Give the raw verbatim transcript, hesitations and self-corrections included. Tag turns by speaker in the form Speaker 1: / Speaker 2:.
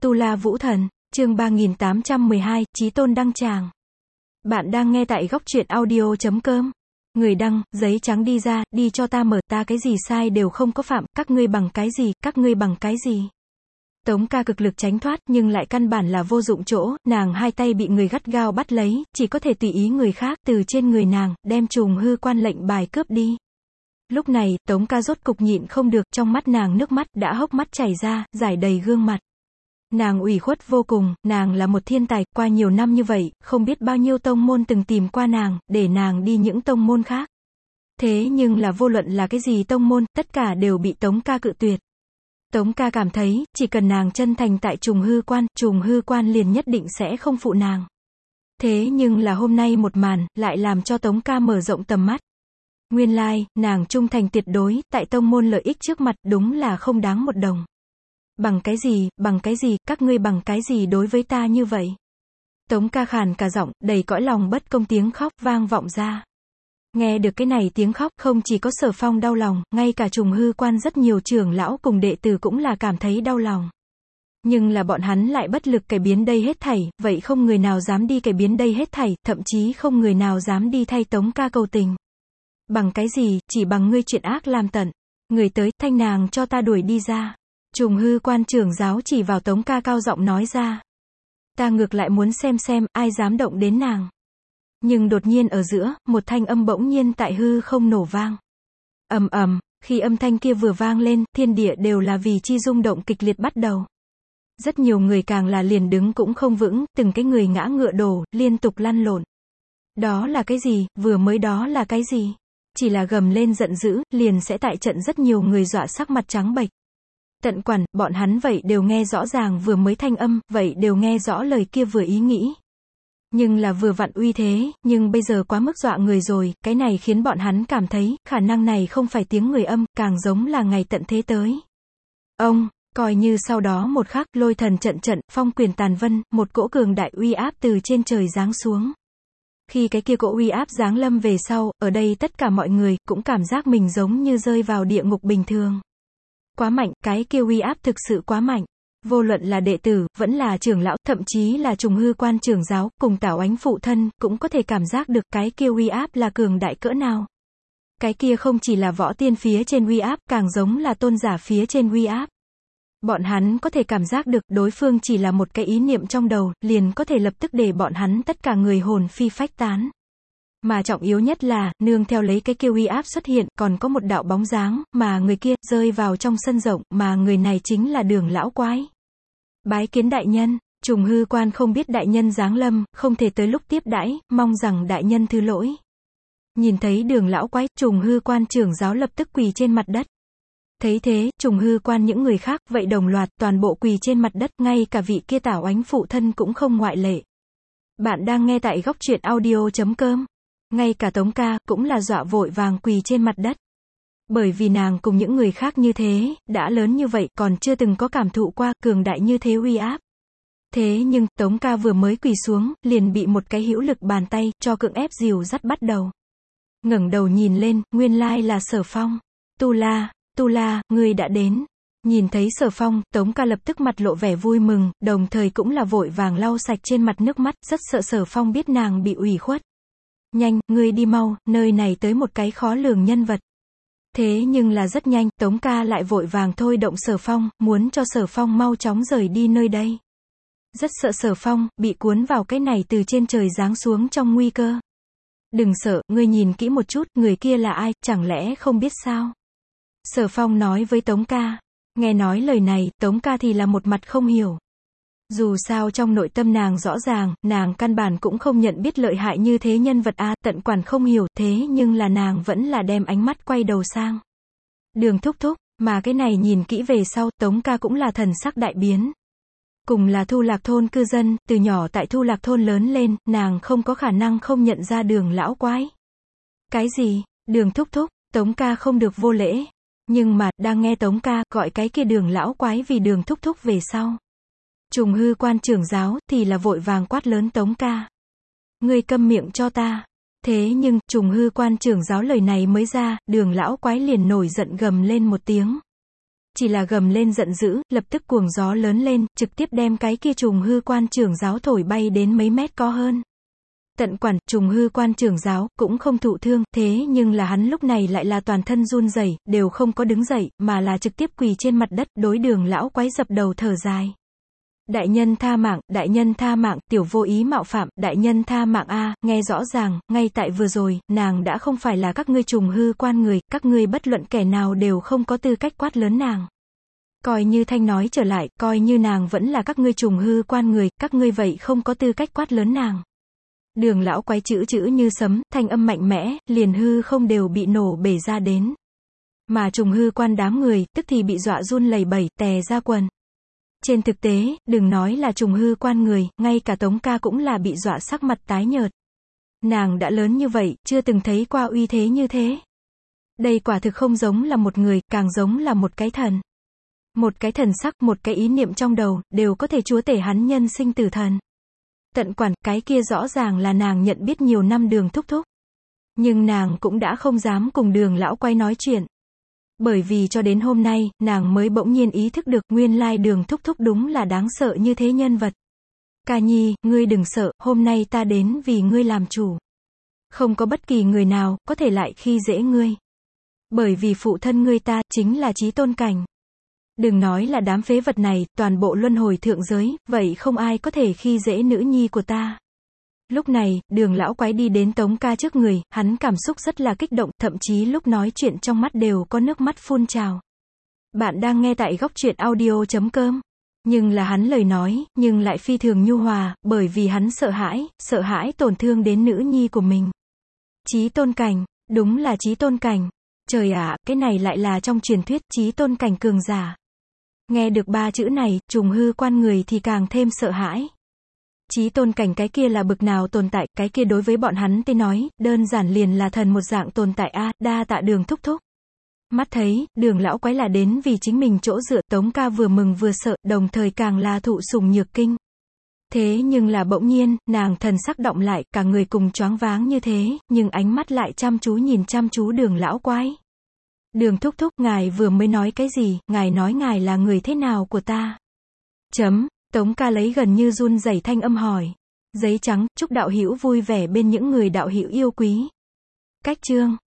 Speaker 1: Tu La Vũ Thần, chương ba nghìn tám trăm mười hai, Chí Tôn đăng tràng. Bạn đang nghe tại góc truyện audio chấm com. Người đăng, giấy trắng đi ra, đi cho ta mở, ta cái gì sai đều không có phạm, các ngươi bằng cái gì, các ngươi bằng cái gì. Tống Ca cực lực tránh thoát, nhưng lại căn bản là vô dụng chỗ, nàng hai tay bị người gắt gao bắt lấy, chỉ có thể tùy ý người khác, từ trên người nàng, đem trùng hư quan lệnh bài cướp đi. Lúc này, Tống Ca rốt cục nhịn không được, trong mắt nàng nước mắt, đã hốc mắt chảy ra, rải đầy gương mặt. Nàng ủy khuất vô cùng, nàng là một thiên tài, qua nhiều năm như vậy, không biết bao nhiêu tông môn từng tìm qua nàng, để nàng đi những tông môn khác. Thế nhưng là vô luận là cái gì tông môn, tất cả đều bị Tống Ca cự tuyệt. Tống Ca cảm thấy, chỉ cần nàng chân thành tại trùng hư quan, trùng hư quan liền nhất định sẽ không phụ nàng. Thế nhưng là hôm nay một màn, lại làm cho Tống Ca mở rộng tầm mắt. Nguyên lai, like, nàng trung thành tuyệt đối, tại tông môn lợi ích trước mặt, đúng là không đáng một đồng. Bằng cái gì, bằng cái gì, các ngươi bằng cái gì đối với ta như vậy? Tống Ca khàn cả giọng, đầy cõi lòng bất công tiếng khóc vang vọng ra. Nghe được cái này tiếng khóc, không chỉ có Sở Phong đau lòng, ngay cả trùng hư quan rất nhiều trưởng lão cùng đệ tử cũng là cảm thấy đau lòng. Nhưng là bọn hắn lại bất lực cải biến đây hết thảy, vậy không người nào dám đi cải biến đây hết thảy, thậm chí không người nào dám đi thay Tống Ca cầu tình. Bằng cái gì, chỉ bằng ngươi chuyện ác làm tận. Người tới, thanh nàng cho ta đuổi đi ra. Trùng hư quan trưởng giáo chỉ vào Tống Ca cao giọng nói ra. Ta ngược lại muốn xem xem, ai dám động đến nàng. Nhưng đột nhiên ở giữa, một thanh âm bỗng nhiên tại hư không nổ vang. Ầm ầm, khi âm thanh kia vừa vang lên, thiên địa đều là vì chi rung động kịch liệt bắt đầu. Rất nhiều người càng là liền đứng cũng không vững, từng cái người ngã ngựa đổ, liên tục lăn lộn. Đó là cái gì, vừa mới đó là cái gì? Chỉ là gầm lên giận dữ, liền sẽ tại trận rất nhiều người dọa sắc mặt trắng bệch. Tận quản, bọn hắn vậy đều nghe rõ ràng vừa mới thanh âm, vậy đều nghe rõ lời kia vừa ý nghĩ. Nhưng là vừa vặn uy thế, nhưng bây giờ quá mức dọa người rồi, cái này khiến bọn hắn cảm thấy, khả năng này không phải tiếng người âm, càng giống là ngày tận thế tới. Ông, coi như sau đó một khắc, lôi thần trận trận, phong quyền tàn vân, một cỗ cường đại uy áp từ trên trời giáng xuống. Khi cái kia cỗ uy áp giáng lâm về sau, ở đây tất cả mọi người, cũng cảm giác mình giống như rơi vào địa ngục bình thường. Quá mạnh, cái kia uy áp thực sự quá mạnh. Vô luận là đệ tử, vẫn là trưởng lão, thậm chí là trùng hư quan trưởng giáo, cùng Tảo Ánh phụ thân, cũng có thể cảm giác được cái kia uy áp là cường đại cỡ nào. Cái kia không chỉ là võ tiên phía trên uy áp, càng giống là tôn giả phía trên uy áp. Bọn hắn có thể cảm giác được đối phương chỉ là một cái ý niệm trong đầu, liền có thể lập tức để bọn hắn tất cả người hồn phi phách tán. Mà trọng yếu nhất là, nương theo lấy cái kia uy áp xuất hiện, còn có một đạo bóng dáng, mà người kia, rơi vào trong sân rộng, mà người này chính là Đường lão quái. Bái kiến đại nhân, trùng hư quan không biết đại nhân giáng lâm, không thể tới lúc tiếp đãi, mong rằng đại nhân thứ lỗi. Nhìn thấy Đường lão quái, trùng hư quan trưởng giáo lập tức quỳ trên mặt đất. Thấy thế, trùng hư quan những người khác, vậy đồng loạt, toàn bộ quỳ trên mặt đất, ngay cả vị kia Tảo Ánh phụ thân cũng không ngoại lệ. Bạn đang nghe tại góc truyện audio chấm com. Ngay cả Tống Ca, cũng là dọa vội vàng quỳ trên mặt đất. Bởi vì nàng cùng những người khác như thế, đã lớn như vậy, còn chưa từng có cảm thụ qua, cường đại như thế uy áp. Thế nhưng, Tống Ca vừa mới quỳ xuống, liền bị một cái hữu lực bàn tay, cho cưỡng ép dìu dắt bắt đầu. Ngẩng đầu nhìn lên, nguyên lai là Sở Phong. Tu La, Tu La, ngươi đã đến. Nhìn thấy Sở Phong, Tống Ca lập tức mặt lộ vẻ vui mừng, đồng thời cũng là vội vàng lau sạch trên mặt nước mắt, rất sợ Sở Phong biết nàng bị ủy khuất. Nhanh, ngươi đi mau, nơi này tới một cái khó lường nhân vật. Thế nhưng là rất nhanh, Tống Ca lại vội vàng thôi động Sở Phong, muốn cho Sở Phong mau chóng rời đi nơi đây. Rất sợ Sở Phong, bị cuốn vào cái này từ trên trời giáng xuống trong nguy cơ. Đừng sợ, ngươi nhìn kỹ một chút, người kia là ai, chẳng lẽ không biết sao? Sở Phong nói với Tống Ca. Nghe nói lời này, Tống Ca thì là một mặt không hiểu. Dù sao trong nội tâm nàng rõ ràng, nàng căn bản cũng không nhận biết lợi hại như thế nhân vật a, tận quản không hiểu, thế nhưng là nàng vẫn là đem ánh mắt quay đầu sang. Đường thúc thúc, mà cái này nhìn kỹ về sau, Tống Ca cũng là thần sắc đại biến. Cùng là Thu Lạc thôn cư dân, từ nhỏ tại Thu Lạc thôn lớn lên, nàng không có khả năng không nhận ra Đường lão quái. Cái gì, Đường thúc thúc, Tống Ca không được vô lễ. Nhưng mà, đang nghe Tống Ca gọi cái kia Đường lão quái vì Đường thúc thúc về sau. Trùng hư quan trưởng giáo, thì là vội vàng quát lớn Tống Ca. Ngươi câm miệng cho ta. Thế nhưng, trùng hư quan trưởng giáo lời này mới ra, Đường lão quái liền nổi giận gầm lên một tiếng. chỉ là gầm lên giận dữ, lập tức cuồng gió lớn lên, trực tiếp đem cái kia trùng hư quan trưởng giáo thổi bay đến mấy mét có hơn. Tận quản, trùng hư quan trưởng giáo, cũng không thụ thương, thế nhưng là hắn lúc này lại là toàn thân run rẩy, đều không có đứng dậy, mà là trực tiếp quỳ trên mặt đất, đối Đường lão quái dập đầu thở dài. Đại nhân tha mạng, đại nhân tha mạng, tiểu vô ý mạo phạm, đại nhân tha mạng a, nghe rõ ràng, ngay tại vừa rồi, nàng đã không phải là các ngươi trùng hư quan người, các ngươi bất luận kẻ nào đều không có tư cách quát lớn nàng. Coi như Thanh nói trở lại, coi như nàng vẫn là các ngươi trùng hư quan người, các ngươi vậy không có tư cách quát lớn nàng. Đường lão quái chữ chữ như sấm, thanh âm mạnh mẽ, liền hư không đều bị nổ bể ra đến. Mà trùng hư quan đám người, tức thì bị dọa run lẩy bẩy, tè ra quần. Trên thực tế, đừng nói là trùng hư quan người, ngay cả Tống ca cũng là bị dọa sắc mặt tái nhợt. Nàng đã lớn như vậy, chưa từng thấy qua uy thế như thế. Đây quả thực không giống là một người, càng giống là một cái thần. Một cái thần sắc, một cái ý niệm trong đầu, đều có thể chúa tể hắn nhân sinh tử thần. Tận quản, cái kia rõ ràng là nàng nhận biết nhiều năm Đường thúc thúc. Nhưng nàng cũng đã không dám cùng Đường lão quái nói chuyện. Bởi vì cho đến hôm nay, nàng mới bỗng nhiên ý thức được nguyên lai Đường thúc thúc đúng là đáng sợ như thế nhân vật. Ca nhi, ngươi đừng sợ, hôm nay ta đến vì ngươi làm chủ. Không có bất kỳ người nào, có thể lại khi dễ ngươi. Bởi vì phụ thân ngươi ta, chính là Chí Tôn Cảnh. Đừng nói là đám phế vật này, toàn bộ luân hồi thượng giới, vậy không ai có thể khi dễ nữ nhi của ta. Lúc này, Đường lão quái đi đến Tống ca trước người, hắn cảm xúc rất là kích động, thậm chí lúc nói chuyện trong mắt đều có nước mắt phun trào. Bạn đang nghe tại góc truyện audio chấm com. Nhưng là hắn lời nói, nhưng lại phi thường nhu hòa, bởi vì hắn sợ hãi, sợ hãi tổn thương đến nữ nhi của mình. Chí Tôn Cảnh, đúng là Chí Tôn Cảnh. Trời ạ, cái này lại là trong truyền thuyết Chí Tôn Cảnh cường giả. Nghe được ba chữ này, trùng hư quan người thì càng thêm sợ hãi. Chí Tôn Cảnh cái kia là bực nào tồn tại, cái kia đối với bọn hắn tới nói, đơn giản liền là thần một dạng tồn tại a, đa tạ Đường thúc thúc. Mắt thấy, Đường lão quái là đến vì chính mình chỗ dựa, Tống ca vừa mừng vừa sợ, đồng thời càng là thụ sủng nhược kinh. Thế nhưng là bỗng nhiên, nàng thần sắc động lại, cả người cùng choáng váng như thế, nhưng ánh mắt lại chăm chú nhìn chăm chú Đường lão quái. Đường thúc thúc, ngài vừa mới nói cái gì, ngài nói ngài là người thế nào của ta? Chấm, Tống ca lấy gần như run rẩy thanh âm hỏi. Giấy trắng, chúc đạo hữu vui vẻ bên những người đạo hữu yêu quý. Cách chương.